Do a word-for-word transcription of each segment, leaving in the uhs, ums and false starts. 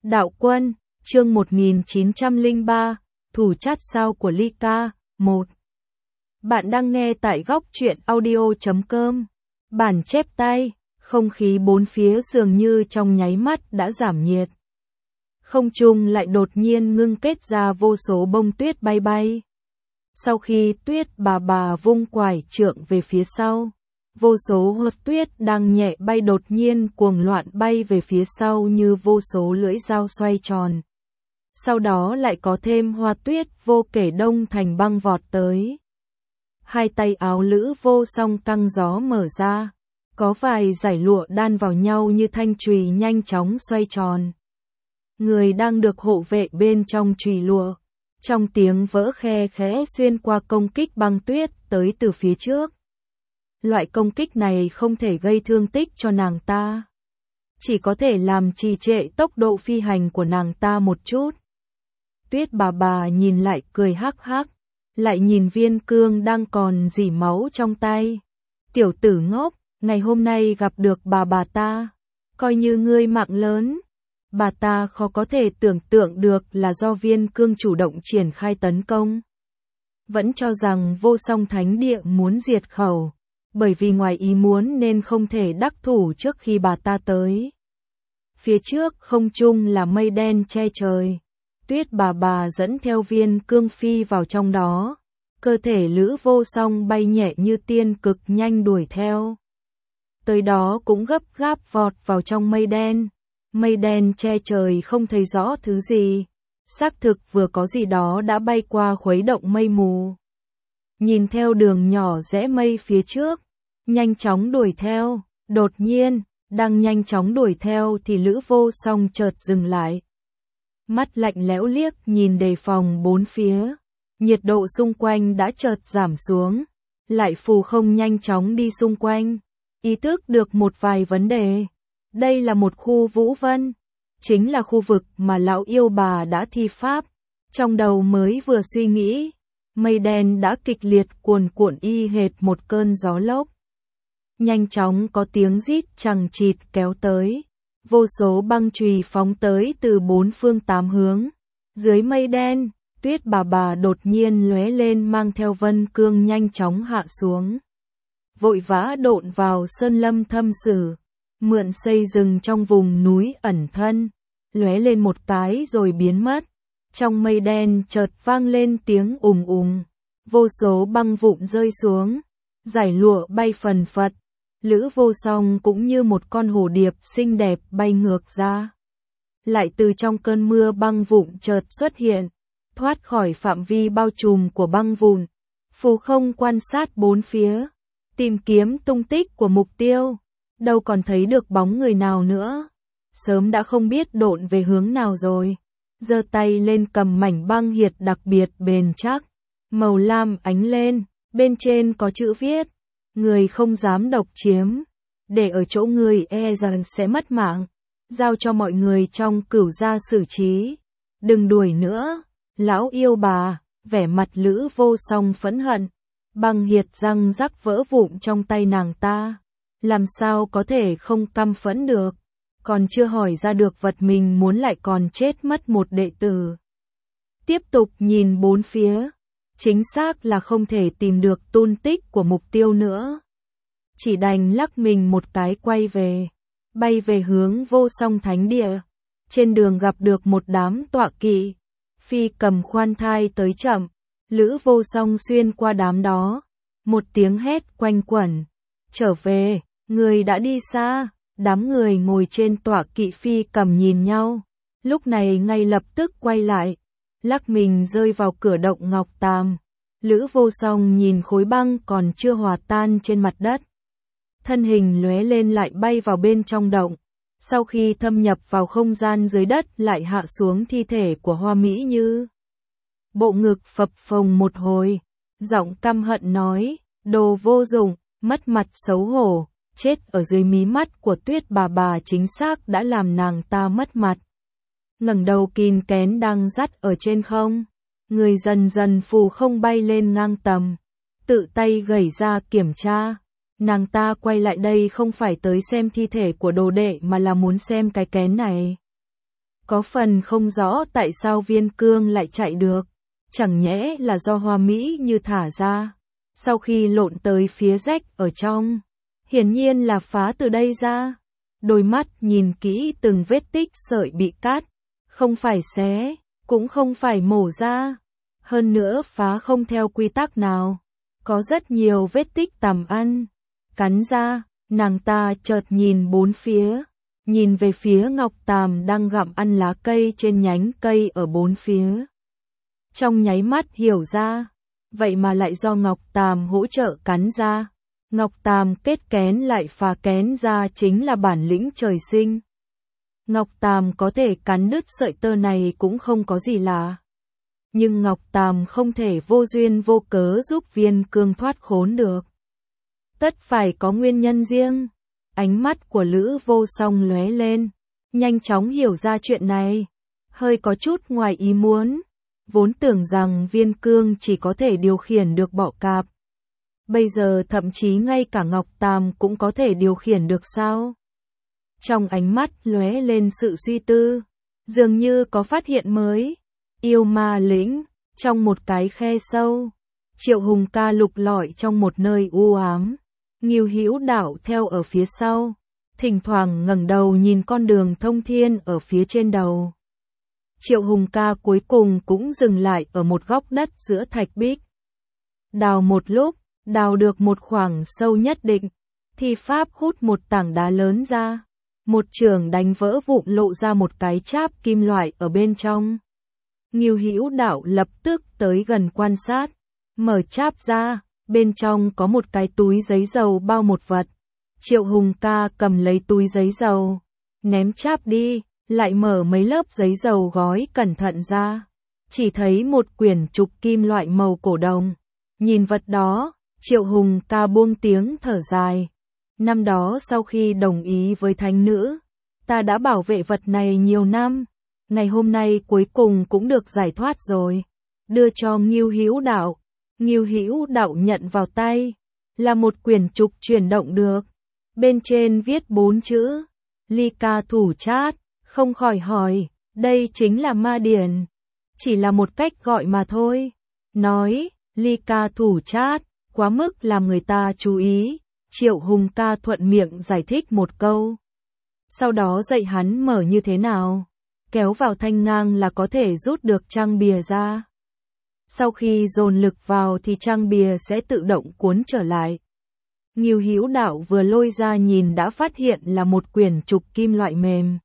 Đạo Quân, chương một nghìn chín trăm lẻ ba, Thủ chát sao của Ly Ca, một. Bạn đang nghe tại góc truyện audio chấm com. Bản chép tay, không khí bốn phía dường như trong nháy mắt đã giảm nhiệt. Không trung lại đột nhiên ngưng kết ra vô số bông tuyết bay bay. Sau khi Tuyết Bà Bà vung quải trượng về phía sau, vô số hoa tuyết đang nhẹ bay đột nhiên cuồng loạn bay về phía sau như vô số lưỡi dao xoay tròn. Sau đó lại có thêm hoa tuyết vô kể đông thành băng vọt tới. Hai tay áo Lữ Vô Song căng gió mở ra, có vài dải lụa đan vào nhau như thanh chùy nhanh chóng xoay tròn. Người đang được hộ vệ bên trong chùy lụa, trong tiếng vỡ khe khẽ xuyên qua công kích băng tuyết tới từ phía trước. Loại công kích này không thể gây thương tích cho nàng ta, chỉ có thể làm trì trệ tốc độ phi hành của nàng ta một chút. Tuyết Bà Bà nhìn lại cười hắc hắc, lại nhìn Viên Cương đang còn rỉ máu trong tay. Tiểu tử ngốc, ngày hôm nay gặp được bà bà ta, coi như ngươi mạng lớn. Bà ta khó có thể tưởng tượng được là do Viên Cương chủ động triển khai tấn công. Vẫn cho rằng Vô Song Thánh Địa muốn diệt khẩu, bởi vì ngoài ý muốn nên không thể đắc thủ trước khi bà ta tới. Phía trước không trung là mây đen che trời. Tuyết Bà Bà dẫn theo Viên Cương phi vào trong đó. Cơ thể Lữ Vô Song bay nhẹ như tiên cực nhanh đuổi theo. Tới đó cũng gấp gáp vọt vào trong mây đen. Mây đen che trời không thấy rõ thứ gì. Xác thực vừa có gì đó đã bay qua khuấy động mây mù. Nhìn theo đường nhỏ rẽ mây phía trước, nhanh chóng đuổi theo. Đột nhiên, đang nhanh chóng đuổi theo thì Lữ Vô Song chợt dừng lại. Mắt lạnh lẽo liếc nhìn đề phòng bốn phía. Nhiệt độ xung quanh đã chợt giảm xuống. Lại phù không nhanh chóng đi xung quanh. Ý thức được một vài vấn đề. Đây là một khu Vũ Vân. Chính là khu vực mà lão yêu bà đã thi pháp. Trong đầu mới vừa suy nghĩ, mây đen đã kịch liệt cuồn cuộn y hệt một cơn gió lốc. Nhanh chóng có tiếng rít chằng chịt kéo tới. Vô số băng chùy phóng tới từ bốn phương tám hướng. Dưới mây đen, Tuyết Bà Bà đột nhiên lóe lên mang theo Vân Cương nhanh chóng hạ xuống. Vội vã độn vào sơn lâm thâm sử, mượn xây rừng trong vùng núi ẩn thân, lóe lên một cái rồi biến mất. Trong mây đen chợt vang lên tiếng ùng ùng, vô số băng vụn rơi xuống, dải lụa bay phần phật. Lữ Vô Song cũng như một con hổ điệp xinh đẹp bay ngược ra. Lại từ trong cơn mưa băng vụn chợt xuất hiện, thoát khỏi phạm vi bao trùm của băng vụn. Phù không quan sát bốn phía, tìm kiếm tung tích của mục tiêu. Đâu còn thấy được bóng người nào nữa. Sớm đã không biết độn về hướng nào rồi. Giơ tay lên cầm mảnh băng hiệt đặc biệt bền chắc. Màu lam ánh lên, bên trên có chữ viết. Người không dám độc chiếm, để ở chỗ người e rằng sẽ mất mạng, giao cho mọi người trong cửu gia xử trí. Đừng đuổi nữa, lão yêu bà. Vẻ mặt Lữ Vô Song phẫn hận, băng hiệt răng rắc vỡ vụn trong tay nàng ta. Làm sao có thể không căm phẫn được, còn chưa hỏi ra được vật mình muốn lại còn chết mất một đệ tử. Tiếp tục nhìn bốn phía. Chính xác là không thể tìm được tung tích của mục tiêu nữa. Chỉ đành lắc mình một cái quay về, bay về hướng Vô Song Thánh Địa. Trên đường gặp được một đám tọa kỵ, phi cầm khoan thai tới chậm. Lữ Vô Song xuyên qua đám đó, một tiếng hét quanh quẩn. Trở về, người đã đi xa. Đám người ngồi trên tọa kỵ phi cầm nhìn nhau, lúc này ngay lập tức quay lại. Lắc mình rơi vào cửa động ngọc tam. Lữ Vô Song nhìn khối băng còn chưa hòa tan trên mặt đất. Thân hình lóe lên lại bay vào bên trong động. Sau khi thâm nhập vào không gian dưới đất lại hạ xuống thi thể của Hoa Mỹ Như. Bộ ngực phập phồng một hồi. Giọng căm hận nói, đồ vô dụng, mất mặt xấu hổ. Chết ở dưới mí mắt của Tuyết Bà Bà chính xác đã làm nàng ta mất mặt. Ngẩng đầu kìn kén đang dắt ở trên không. Người dần dần phù không bay lên ngang tầm. Tự tay gẩy ra kiểm tra. Nàng ta quay lại đây không phải tới xem thi thể của đồ đệ mà là muốn xem cái kén này. Có phần không rõ tại sao Viên Cương lại chạy được, chẳng nhẽ là do Hoa Mỹ Như thả ra, sau khi lộn tới phía rách ở trong, hiển nhiên là phá từ đây ra. Đôi mắt nhìn kỹ từng vết tích sợi bị cắt, không phải xé, cũng không phải mổ ra, hơn nữa phá không theo quy tắc nào, có rất nhiều vết tích tằm ăn, cắn ra. Nàng ta chợt nhìn bốn phía, nhìn về phía Ngọc Tàm đang gặm ăn lá cây trên nhánh cây ở bốn phía. Trong nháy mắt hiểu ra, vậy mà lại do Ngọc Tàm hỗ trợ cắn ra. Ngọc Tàm kết kén lại phá kén ra chính là bản lĩnh trời sinh. Ngọc Tàm có thể cắn đứt sợi tơ này cũng không có gì lạ. Nhưng Ngọc Tàm không thể vô duyên vô cớ giúp Viên Cương thoát khốn được. Tất phải có nguyên nhân riêng. Ánh mắt của Lữ Vô Song lóe lên, nhanh chóng hiểu ra chuyện này, hơi có chút ngoài ý muốn, vốn tưởng rằng Viên Cương chỉ có thể điều khiển được bọ cạp. Bây giờ thậm chí ngay cả Ngọc Tàm cũng có thể điều khiển được sao? Trong ánh mắt lóe lên sự suy tư, dường như có phát hiện mới. Yêu ma lĩnh, trong một cái khe sâu, Triệu Hùng ca lục lọi trong một nơi u ám. Ngưu Hữu Đạo theo ở phía sau, thỉnh thoảng ngẩng đầu nhìn con đường thông thiên ở phía trên đầu. Triệu Hùng ca cuối cùng cũng dừng lại ở một góc đất giữa thạch bích. Đào một lúc, đào được một khoảng sâu nhất định, thì pháp hút một tảng đá lớn ra, một chưởng đánh vỡ vụn lộ ra một cái cháp kim loại ở bên trong. Ngưu Hữu Đạo lập tức tới gần quan sát, mở cháp ra. Bên trong có một cái túi giấy dầu bao một vật. Triệu Hùng ca cầm lấy túi giấy dầu, ném cháp đi, lại mở mấy lớp giấy dầu gói cẩn thận ra. Chỉ thấy một quyển trục kim loại màu cổ đồng. Nhìn vật đó, Triệu Hùng ca buông tiếng thở dài. Năm đó sau khi đồng ý với thánh nữ, ta đã bảo vệ vật này nhiều năm. Ngày hôm nay cuối cùng cũng được giải thoát rồi. Đưa cho Ngưu Hữu Đạo. Ngưu Hữu Đạo nhận vào tay, là một quyển trục chuyển động được. Bên trên viết bốn chữ, Ly Ca Thủ Chát, không khỏi hỏi, đây chính là ma điển. Chỉ là một cách gọi mà thôi. Nói, Ly Ca Thủ Chát, quá mức làm người ta chú ý. Triệu Hùng ca thuận miệng giải thích một câu. Sau đó dạy hắn mở như thế nào. Kéo vào thanh ngang là có thể rút được trang bìa ra. Sau khi dồn lực vào thì trang bìa sẽ tự động cuốn trở lại. Ngưu Hữu Đạo vừa lôi ra nhìn đã phát hiện là một quyển trục kim loại mềm.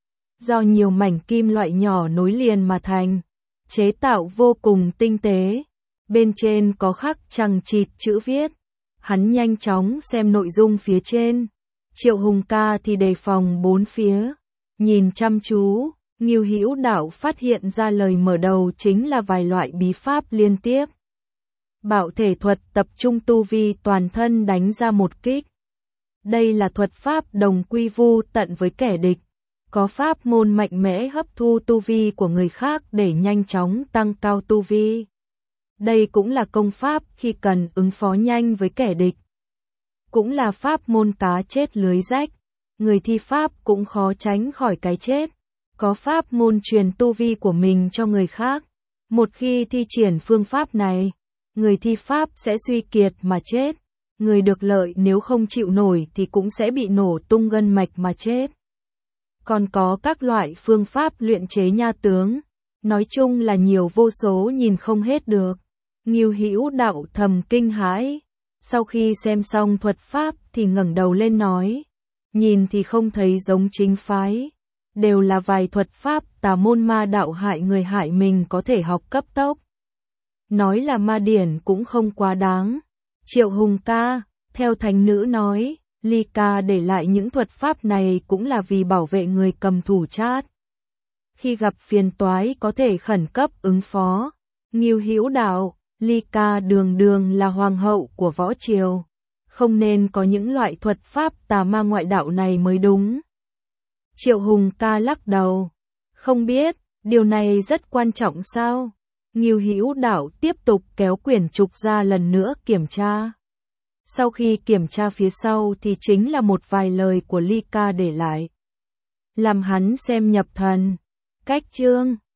Do nhiều mảnh kim loại nhỏ nối liền mà thành, chế tạo vô cùng tinh tế. Bên trên có khắc chằng chịt chữ viết. Hắn nhanh chóng xem nội dung phía trên. Triệu Hùng ca thì đề phòng bốn phía, nhìn chăm chú. Ngưu Hữu Đạo phát hiện ra lời mở đầu chính là vài loại bí pháp liên tiếp. Bạo thể thuật tập trung tu vi toàn thân đánh ra một kích. Đây là thuật pháp đồng quy vu tận với kẻ địch. Có pháp môn mạnh mẽ hấp thu tu vi của người khác để nhanh chóng tăng cao tu vi. Đây cũng là công pháp khi cần ứng phó nhanh với kẻ địch. Cũng là pháp môn cá chết lưới rách. Người thi pháp cũng khó tránh khỏi cái chết. Có pháp môn truyền tu vi của mình cho người khác. Một khi thi triển phương pháp này, người thi pháp sẽ suy kiệt mà chết. Người được lợi nếu không chịu nổi thì cũng sẽ bị nổ tung gân mạch mà chết. Còn có các loại phương pháp luyện chế nha tướng. Nói chung là nhiều vô số nhìn không hết được. Ngưu Hữu Đạo thầm kinh hãi. Sau khi xem xong thuật pháp thì ngẩng đầu lên nói. Nhìn thì không thấy giống chính phái. Đều là vài thuật pháp tà môn ma đạo hại người hại mình có thể học cấp tốc. Nói là ma điển cũng không quá đáng. Triệu Hùng ca, theo thánh nữ nói, Ly Ca để lại những thuật pháp này cũng là vì bảo vệ người cầm thủ chát. Khi gặp phiền toái có thể khẩn cấp ứng phó. Ngưu Hữu Đạo, Ly Ca đường đường là hoàng hậu của võ triều. Không nên có những loại thuật pháp tà ma ngoại đạo này mới đúng. Triệu Hùng ca lắc đầu. Không biết, điều này rất quan trọng sao? Ngưu Hữu Đạo tiếp tục kéo quyển trục ra lần nữa kiểm tra. Sau khi kiểm tra phía sau thì chính là một vài lời của Ly Ca để lại. Làm hắn xem nhập thần. Cách chương